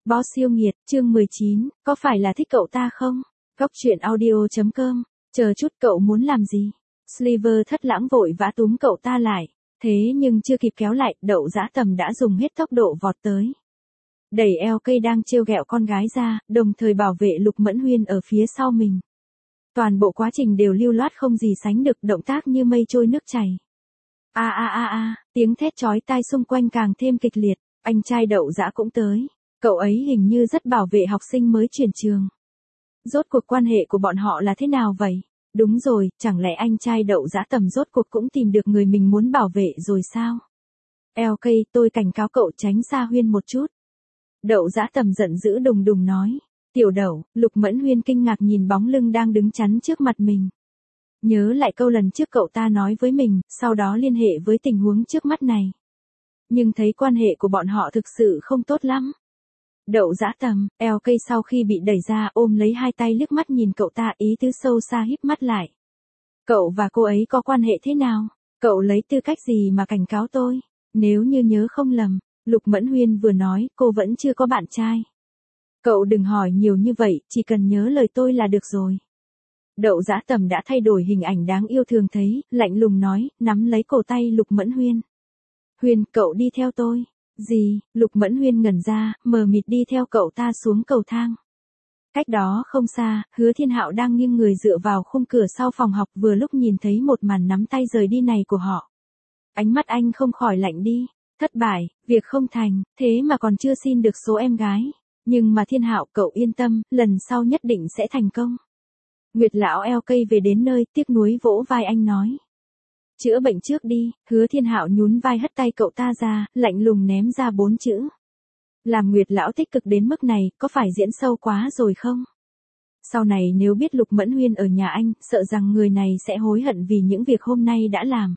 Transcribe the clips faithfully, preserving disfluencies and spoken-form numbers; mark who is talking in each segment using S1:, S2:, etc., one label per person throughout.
S1: Boss yêu nghiệt, chương mười chín, có phải là thích cậu ta không? Góc truyện audio chấm com, chờ chút cậu muốn làm gì? Sliver thất lãng vội vã túm cậu ta lại, thế nhưng chưa kịp kéo lại, Đậu Dã Tầm đã dùng hết tốc độ vọt tới. Đẩy eo cây đang trêu ghẹo con gái ra, đồng thời bảo vệ Lục Mẫn Huyên ở phía sau mình. Toàn bộ quá trình đều lưu loát không gì sánh được, động tác như mây trôi nước chảy. A a a a, tiếng thét chói tai xung quanh càng thêm kịch liệt, anh trai Đậu Dã cũng tới. Cậu ấy hình như rất bảo vệ học sinh mới chuyển trường. Rốt cuộc quan hệ của bọn họ là thế nào vậy? Đúng rồi, chẳng lẽ anh trai Đậu Dã Tầm rốt cuộc cũng tìm được người mình muốn bảo vệ rồi sao? lờ ca, tôi cảnh cáo cậu tránh xa Huyên một chút. Đậu Dã Tầm giận dữ đùng đùng nói. Tiểu Đậu, Lục Mẫn Huyên kinh ngạc nhìn bóng lưng đang đứng chắn trước mặt mình. Nhớ lại câu lần trước cậu ta nói với mình, sau đó liên hệ với tình huống trước mắt này. Nhưng thấy quan hệ của bọn họ thực sự không tốt lắm. Đậu Dã Tầm, lờ ca sau khi bị đẩy ra ôm lấy hai tay liếc mắt nhìn cậu ta, ý tứ sâu xa híp mắt lại. Cậu và cô ấy có quan hệ thế nào? Cậu lấy tư cách gì mà cảnh cáo tôi? Nếu như nhớ không lầm, Lục Mẫn Huyên vừa nói cô vẫn chưa có bạn trai. Cậu đừng hỏi nhiều như vậy, chỉ cần nhớ lời tôi là được rồi. Đậu Dã Tầm đã thay đổi hình ảnh đáng yêu thường thấy, lạnh lùng nói, nắm lấy cổ tay Lục Mẫn Huyên. Huyên, cậu đi theo tôi. Gì? Lục Mẫn Huyên ngẩn ra, mờ mịt đi theo cậu ta xuống cầu thang. Cách đó không xa, Hứa Thiên Hạo đang nghiêng người dựa vào khung cửa sau phòng học, vừa lúc nhìn thấy một màn nắm tay rời đi này của họ. Ánh mắt anh không khỏi lạnh đi. Thất bại, việc không thành, thế mà còn chưa xin được số em gái. Nhưng mà Thiên Hạo, cậu yên tâm, lần sau nhất định sẽ thành công. Nguyệt lão lờ ca về đến nơi, tiếc nuối vỗ vai anh nói. Chữa bệnh trước đi. Hứa Thiên Hạo nhún vai hất tay cậu ta ra, lạnh lùng ném ra bốn chữ. Làm Nguyệt lão tích cực đến mức này, có phải diễn sâu quá rồi không? Sau này nếu biết Lục Mẫn Huyên ở nhà anh, sợ rằng người này sẽ hối hận vì những việc hôm nay đã làm.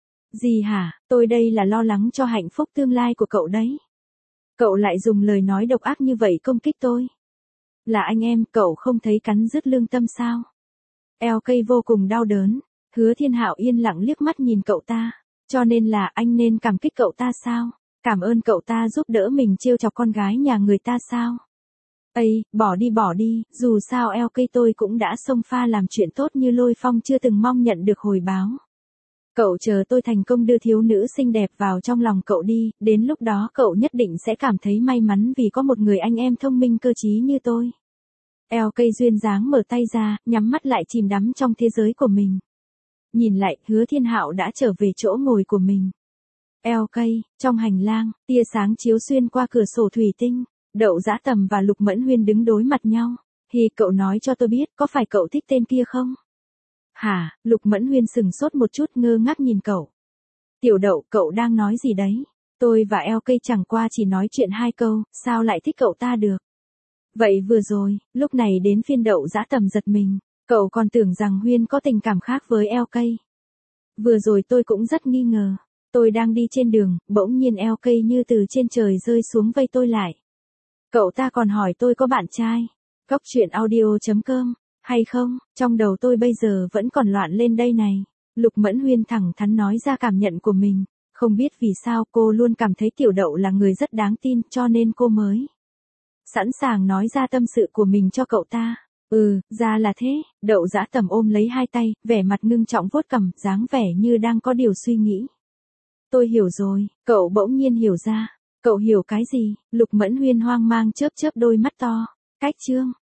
S1: Gì hả, tôi đây là lo lắng cho hạnh phúc tương lai của cậu đấy. Cậu lại dùng lời nói độc ác như vậy công kích tôi. Là anh em, cậu không thấy cắn rứt lương tâm sao? lờ ca vô cùng đau đớn. Hứa Thiên Hạo yên lặng liếc mắt nhìn cậu ta. Cho nên là anh nên cảm kích cậu ta sao? Cảm ơn cậu ta giúp đỡ mình trêu chọc con gái nhà người ta sao? Ây, bỏ đi bỏ đi, dù sao lờ ca tôi cũng đã xông pha làm chuyện tốt như Lôi Phong chưa từng mong nhận được hồi báo. Cậu chờ tôi thành công đưa thiếu nữ xinh đẹp vào trong lòng cậu đi, đến lúc đó cậu nhất định sẽ cảm thấy may mắn vì có một người anh em thông minh cơ trí như tôi. lờ ca duyên dáng mở tay ra, nhắm mắt lại chìm đắm trong thế giới của mình. Nhìn lại, Hứa Thiên Hạo đã trở về chỗ ngồi của mình. lờ ca, trong hành lang, tia sáng chiếu xuyên qua cửa sổ thủy tinh, Đậu Dã Tầm và Lục Mẫn Huyên đứng đối mặt nhau. Hi, cậu nói cho tôi biết, có phải cậu thích tên kia không? Hả? Lục Mẫn Huyên sừng sốt một chút, ngơ ngác nhìn cậu. Tiểu Đậu, cậu đang nói gì đấy? Tôi và lờ ca chẳng qua chỉ nói chuyện hai câu, sao lại thích cậu ta được? Vậy vừa rồi, lúc này đến phiên Đậu Dã Tầm giật mình, cậu còn tưởng rằng Huyên có tình cảm khác với lờ ca. Vừa rồi tôi cũng rất nghi ngờ. Tôi đang đi trên đường, bỗng nhiên lờ ca như từ trên trời rơi xuống vây tôi lại. Cậu ta còn hỏi tôi có bạn trai. Góc truyện audio chấm com, hay không, trong đầu tôi bây giờ vẫn còn loạn lên đây này. Lục Mẫn Huyên thẳng thắn nói ra cảm nhận của mình. Không biết vì sao cô luôn cảm thấy Tiểu Đậu là người rất đáng tin, cho nên cô mới sẵn sàng nói ra tâm sự của mình cho cậu ta. Ừ, ra là thế. Đậu Dã Tầm ôm lấy hai tay, vẻ mặt ngưng trọng vuốt cằm, dáng vẻ như đang có điều suy nghĩ. Tôi hiểu rồi. Cậu bỗng nhiên hiểu ra. Cậu hiểu cái gì? Lục Mẫn Huyên hoang mang chớp chớp đôi mắt to. Cách chương